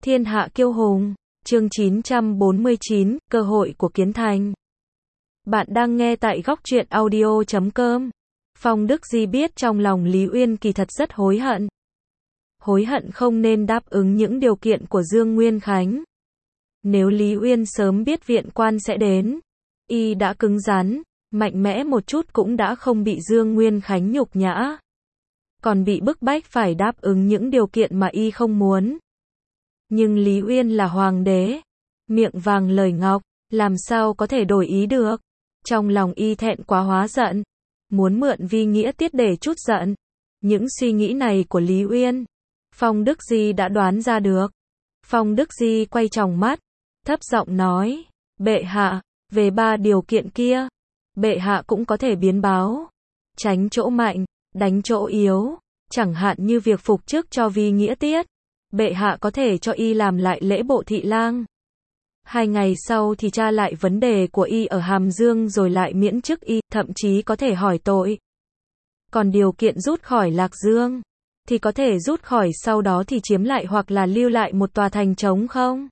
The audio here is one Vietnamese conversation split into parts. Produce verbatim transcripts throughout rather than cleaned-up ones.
Thiên hạ kiêu hùng, chương chín trăm bốn mươi chín, cơ hội của Kiến Thành. Bạn đang nghe tại góc truyện audio chấm com. Phong Đức Di biết trong lòng Lý Uyên kỳ thật rất hối hận. Hối hận không nên đáp ứng những điều kiện của Dương Nguyên Khánh. Nếu Lý Uyên sớm biết viện quan sẽ đến, y đã cứng rắn, mạnh mẽ một chút cũng đã không bị Dương Nguyên Khánh nhục nhã. Còn bị bức bách phải đáp ứng những điều kiện mà y không muốn. Nhưng Lý Uyên là hoàng đế, miệng vàng lời ngọc, làm sao có thể đổi ý được. Trong lòng y thẹn quá hóa giận, muốn mượn vi nghĩa tiết để trút giận. Những suy nghĩ này của Lý Uyên, Phong Đức Di đã đoán ra được. Phong Đức Di quay tròng mắt, thấp giọng nói, bệ hạ, về ba điều kiện kia, bệ hạ cũng có thể biến báo. Tránh chỗ mạnh, đánh chỗ yếu, chẳng hạn như việc phục chức cho vi nghĩa tiết. Bệ hạ có thể cho y làm lại lễ bộ thị lang. Hai ngày sau thì tra lại vấn đề của y ở Hàm Dương rồi lại miễn chức y, thậm chí có thể hỏi tội. Còn điều kiện rút khỏi Lạc Dương, thì có thể rút khỏi sau đó thì chiếm lại hoặc là lưu lại một tòa thành trống không?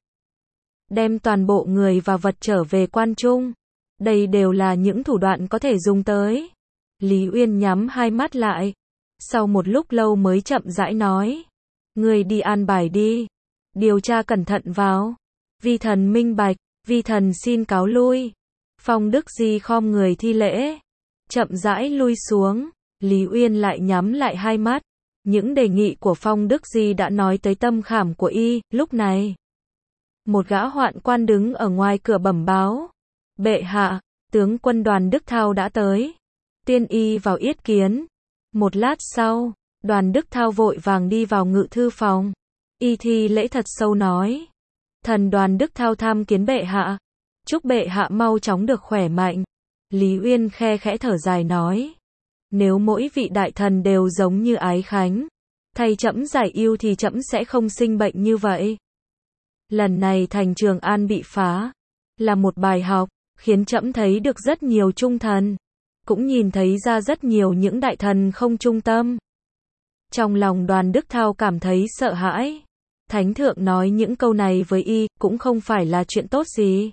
Đem toàn bộ người và vật trở về quan trung. Đây đều là những thủ đoạn có thể dùng tới. Lý Uyên nhắm hai mắt lại. Sau một lúc lâu mới chậm rãi nói. Người đi an bài đi. Điều tra cẩn thận vào. Vi thần minh bạch, vi thần xin cáo lui. Phong Đức Di khom người thi lễ. Chậm rãi lui xuống. Lý Uyên lại nhắm lại hai mắt. Những đề nghị của Phong Đức Di đã nói tới tâm khảm của y. Lúc này, một gã hoạn quan đứng ở ngoài cửa bẩm báo. Bệ hạ, tướng quân Đoàn Đức Thao đã tới. Tiên y vào yết kiến. Một lát sau, Đoàn Đức Thao vội vàng đi vào ngự thư phòng. Y thi lễ thật sâu nói. Thần Đoàn Đức Thao tham kiến bệ hạ. Chúc bệ hạ mau chóng được khỏe mạnh. Lý Uyên khe khẽ thở dài nói. Nếu mỗi vị đại thần đều giống như Ái Khánh, thay trẫm giải ưu thì trẫm sẽ không sinh bệnh như vậy. Lần này thành Trường An bị phá, là một bài học, khiến trẫm thấy được rất nhiều trung thần. Cũng nhìn thấy ra rất nhiều những đại thần không trung tâm. Trong lòng Đoàn Đức Thao cảm thấy sợ hãi. Thánh thượng nói những câu này với y, cũng không phải là chuyện tốt gì.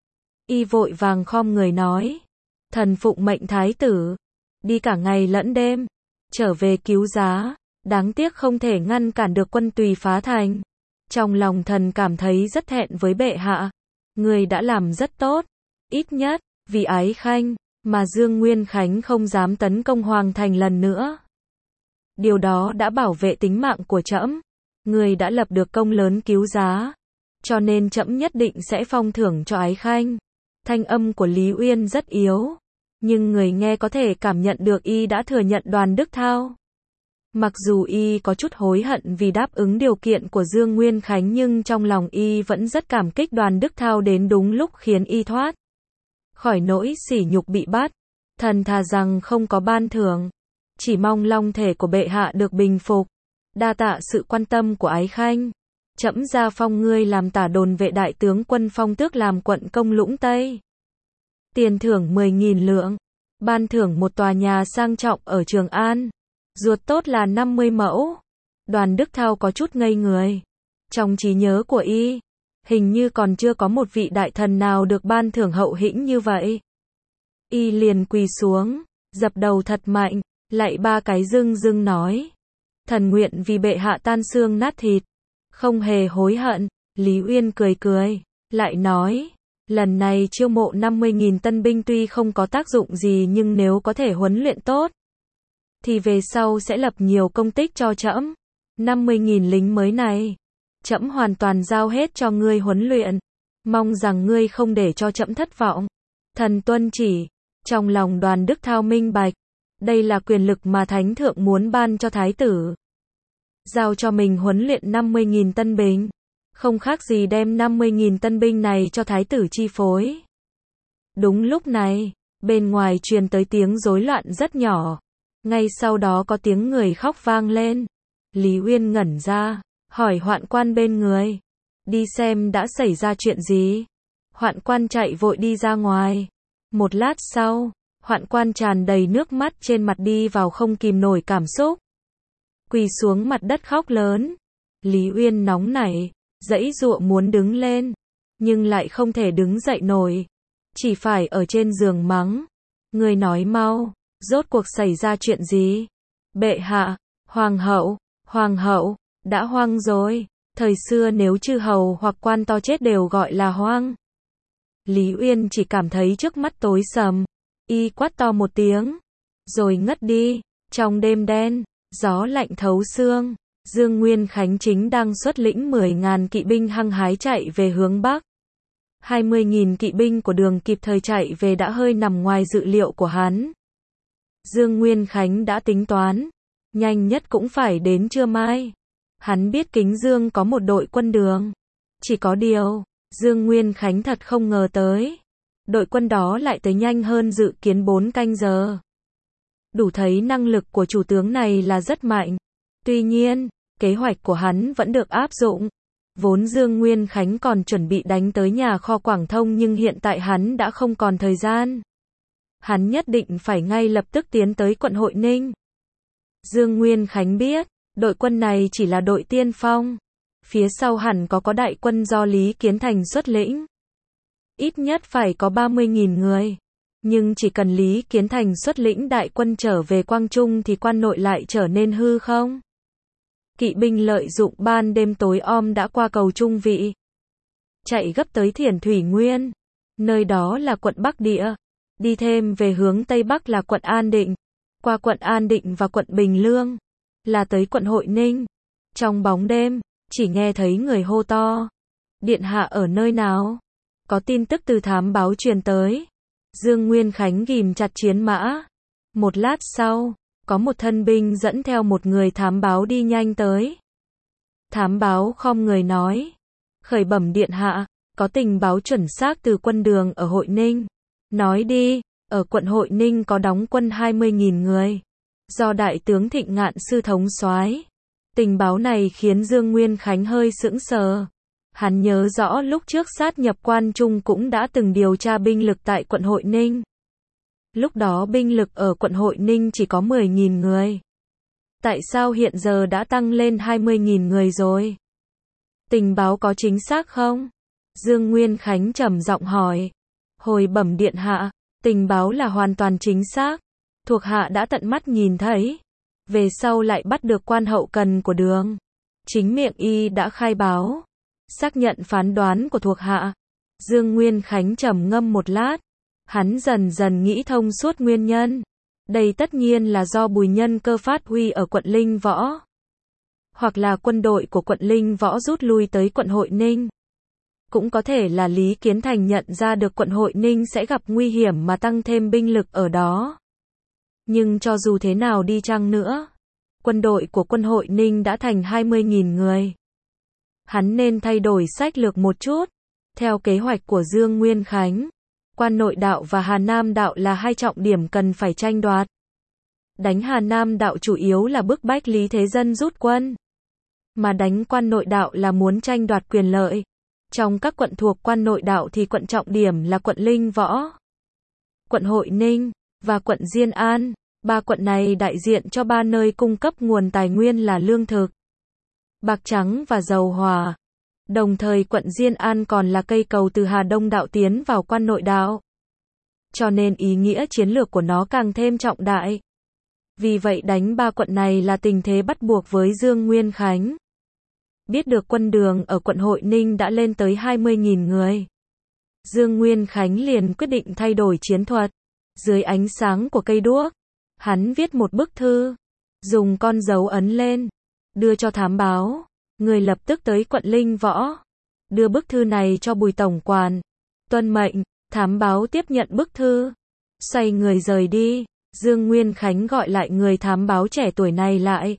Y vội vàng khom người nói. Thần phụng mệnh thái tử. Đi cả ngày lẫn đêm. Trở về cứu giá. Đáng tiếc không thể ngăn cản được quân Tùy phá thành. Trong lòng thần cảm thấy rất thẹn với bệ hạ. Người đã làm rất tốt. Ít nhất, vì Ái Khanh, mà Dương Nguyên Khánh không dám tấn công Hoàng thành lần nữa. Điều đó đã bảo vệ tính mạng của trẫm. Người đã lập được công lớn cứu giá. Cho nên trẫm nhất định sẽ phong thưởng cho Ái Khanh. Thanh âm của Lý Uyên rất yếu. Nhưng người nghe có thể cảm nhận được y đã thừa nhận Đoàn Đức Thao. Mặc dù y có chút hối hận vì đáp ứng điều kiện của Dương Nguyên Khánh nhưng trong lòng y vẫn rất cảm kích Đoàn Đức Thao đến đúng lúc khiến y thoát khỏi nỗi sỉ nhục bị bắt. Thần thà rằng không có ban thưởng. Chỉ mong long thể của bệ hạ được bình phục. Đa tạ sự quan tâm của Ái Khanh. Trẫm ra phong ngươi làm tả đồn vệ đại tướng quân phong tước làm quận công Lũng Tây. Tiền thưởng mười nghìn lượng. Ban thưởng một tòa nhà sang trọng ở Trường An. Ruột tốt là năm mươi mẫu. Đoàn Đức Thao có chút ngây người. Trong trí nhớ của y, hình như còn chưa có một vị đại thần nào được ban thưởng hậu hĩnh như vậy. Y liền quỳ xuống, dập đầu thật mạnh, lạy ba cái rưng rưng nói. Thần nguyện vì bệ hạ tan xương nát thịt. Không hề hối hận. Lý Uyên cười cười, lại nói. Lần này chiêu mộ năm mươi nghìn tân binh tuy không có tác dụng gì nhưng nếu có thể huấn luyện tốt, thì về sau sẽ lập nhiều công tích cho trẫm. năm mươi nghìn lính mới này, trẫm hoàn toàn giao hết cho ngươi huấn luyện. Mong rằng ngươi không để cho trẫm thất vọng. Thần tuân chỉ. Trong lòng Đoàn Đức Thao minh bạch. Đây là quyền lực mà Thánh thượng muốn ban cho thái tử. Giao cho mình huấn luyện năm mươi nghìn tân binh. Không khác gì đem năm mươi nghìn tân binh này cho thái tử chi phối. Đúng lúc này, bên ngoài truyền tới tiếng rối loạn rất nhỏ. Ngay sau đó có tiếng người khóc vang lên. Lý Uyên ngẩn ra, hỏi hoạn quan bên người. Đi xem đã xảy ra chuyện gì. Hoạn quan chạy vội đi ra ngoài. Một lát sau, hoạn quan tràn đầy nước mắt trên mặt đi vào không kìm nổi cảm xúc. Quỳ xuống mặt đất khóc lớn. Lý Uyên nóng nảy, giãy giụa muốn đứng lên, nhưng lại không thể đứng dậy nổi, chỉ phải ở trên giường mắng. Người nói mau, rốt cuộc xảy ra chuyện gì? Bệ hạ, hoàng hậu, hoàng hậu, đã hoang rồi. Thời xưa nếu chư hầu hoặc quan to chết đều gọi là hoang. Lý Uyên chỉ cảm thấy trước mắt tối sầm, y quát to một tiếng, rồi ngất đi. Trong đêm đen, gió lạnh thấu xương, Dương Nguyên Khánh chính đang xuất lĩnh mười ngàn kỵ binh hăng hái chạy về hướng Bắc. hai mươi nghìn kỵ binh của Đường kịp thời chạy về đã hơi nằm ngoài dự liệu của hắn. Dương Nguyên Khánh đã tính toán, nhanh nhất cũng phải đến trưa mai. Hắn biết Kính Dương có một đội quân Đường. Chỉ có điều, Dương Nguyên Khánh thật không ngờ tới. Đội quân đó lại tới nhanh hơn dự kiến bốn canh giờ. Đủ thấy năng lực của chủ tướng này là rất mạnh. Tuy nhiên, kế hoạch của hắn vẫn được áp dụng. Vốn Dương Nguyên Khánh còn chuẩn bị đánh tới nhà kho Quảng Thông nhưng hiện tại hắn đã không còn thời gian. Hắn nhất định phải ngay lập tức tiến tới quận Hội Ninh. Dương Nguyên Khánh biết, đội quân này chỉ là đội tiên phong. Phía sau hẳn có có đại quân do Lý Kiến Thành xuất lĩnh. Ít nhất phải có ba mươi nghìn người. Nhưng chỉ cần Lý Kiến Thành xuất lĩnh đại quân trở về Quang Trung thì quan nội lại trở nên hư không? Kỵ binh lợi dụng ban đêm tối om đã qua cầu Trung Vị, chạy gấp tới Thiển Thủy Nguyên. Nơi đó là quận Bắc Địa. Đi thêm về hướng Tây Bắc là quận An Định. Qua quận An Định và quận Bình Lương là tới quận Hội Ninh. Trong bóng đêm, chỉ nghe thấy người hô to. Điện hạ ở nơi nào? Có tin tức từ thám báo truyền tới. Dương Nguyên Khánh ghìm chặt chiến mã. Một lát sau, có một thân binh dẫn theo một người thám báo đi nhanh tới. Thám báo khom người nói. Khởi bẩm điện hạ, có tình báo chuẩn xác từ quân Đường ở Hội Ninh. Nói đi, ở quận Hội Ninh có đóng quân hai mươi nghìn người. Do đại tướng Thịnh Ngạn sư thống soái. Tình báo này khiến Dương Nguyên Khánh hơi sững sờ. Hắn nhớ rõ lúc trước sát nhập Quan Trung cũng đã từng điều tra binh lực tại quận Hội Ninh. Lúc đó binh lực ở quận Hội Ninh chỉ có mười nghìn người. Tại sao hiện giờ đã tăng lên hai mươi nghìn người rồi? Tình báo có chính xác không? Dương Nguyên Khánh trầm giọng hỏi. Hồi bẩm điện hạ, tình báo là hoàn toàn chính xác. Thuộc hạ đã tận mắt nhìn thấy. Về sau lại bắt được quan hậu cần của Đường. Chính miệng y đã khai báo. Xác nhận phán đoán của thuộc hạ. Dương Nguyên Khánh trầm ngâm một lát. Hắn dần dần nghĩ thông suốt nguyên nhân. Đây tất nhiên là do Bùi Nhân Cơ phát huy ở quận Linh Võ. Hoặc là quân đội của quận Linh Võ rút lui tới quận Hội Ninh. Cũng có thể là Lý Kiến Thành nhận ra được quận Hội Ninh sẽ gặp nguy hiểm mà tăng thêm binh lực ở đó. Nhưng cho dù thế nào đi chăng nữa, quân đội của quân Hội Ninh đã thành hai mươi nghìn người. Hắn nên thay đổi sách lược một chút. Theo kế hoạch của Dương Nguyên Khánh, Quan Nội Đạo và Hà Nam Đạo là hai trọng điểm cần phải tranh đoạt. Đánh Hà Nam Đạo chủ yếu là bức bách Lý Thế Dân rút quân. Mà đánh Quan Nội Đạo là muốn tranh đoạt quyền lợi. Trong các quận thuộc Quan Nội Đạo thì quận trọng điểm là quận Linh Võ, quận Hội Ninh và quận Diên An. Ba quận này đại diện cho ba nơi cung cấp nguồn tài nguyên là lương thực, bạc trắng và dầu hỏa. Đồng thời quận Diên An còn là cây cầu từ Hà Đông Đạo tiến vào Quan Nội Đạo. Cho nên ý nghĩa chiến lược của nó càng thêm trọng đại. Vì vậy đánh ba quận này là tình thế bắt buộc với Dương Nguyên Khánh. Biết được quân Đường ở quận Hội Ninh đã lên tới hai mươi nghìn người. Dương Nguyên Khánh liền quyết định thay đổi chiến thuật. Dưới ánh sáng của cây đuốc, hắn viết một bức thư, dùng con dấu ấn lên, đưa cho thám báo. Người lập tức tới quận Linh Võ, đưa bức thư này cho Bùi tổng quản. Tuân mệnh. Thám báo tiếp nhận bức thư, xoay người rời đi. Dương Nguyên Khánh gọi lại người thám báo trẻ tuổi này lại.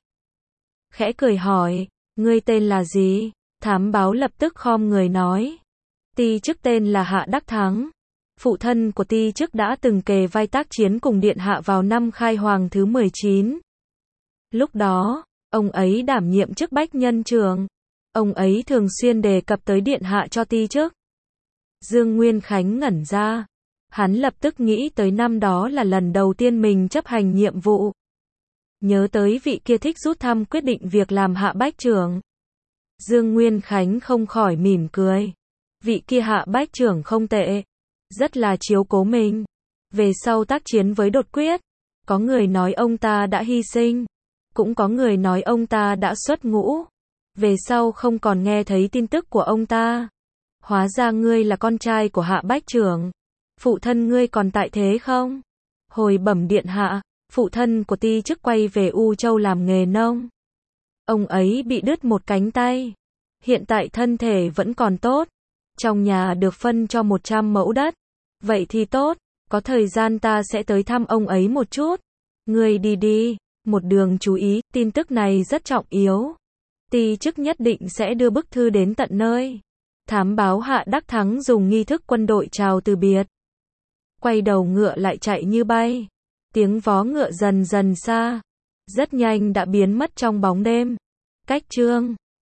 Khẽ cười hỏi, ngươi tên là gì? Thám báo lập tức khom người nói. Ti chức tên là Hạ Đắc Thắng. Phụ thân của Ti chức đã từng kề vai tác chiến cùng điện hạ vào năm khai hoàng thứ mười chín. Lúc đó, ông ấy đảm nhiệm chức bách nhân trưởng. Ông ấy thường xuyên đề cập tới điện hạ cho Ti chức. Dương Nguyên Khánh ngẩn ra. Hắn lập tức nghĩ tới năm đó là lần đầu tiên mình chấp hành nhiệm vụ. Nhớ tới vị kia thích rút thăm quyết định việc làm hạ bách trưởng. Dương Nguyên Khánh không khỏi mỉm cười. Vị kia Hạ Bách trưởng không tệ. Rất là chiếu cố mình. Về sau tác chiến với đột quyết, có người nói ông ta đã hy sinh. Cũng có người nói ông ta đã xuất ngũ. Về sau không còn nghe thấy tin tức của ông ta. Hóa ra ngươi là con trai của Hạ Bách trưởng. Phụ thân ngươi còn tại thế không? Hồi bẩm điện hạ, phụ thân của ti chức quay về U Châu làm nghề nông. Ông ấy bị đứt một cánh tay. Hiện tại thân thể vẫn còn tốt. Trong nhà được phân cho một trăm mẫu đất. Vậy thì tốt, có thời gian ta sẽ tới thăm ông ấy một chút. Ngươi đi đi, một đường chú ý, tin tức này rất trọng yếu. Ti chức nhất định sẽ đưa bức thư đến tận nơi. Thám báo Hạ Đắc Thắng dùng nghi thức quân đội chào từ biệt. Quay đầu ngựa lại chạy như bay. Tiếng vó ngựa dần dần xa. Rất nhanh đã biến mất trong bóng đêm. Cách chương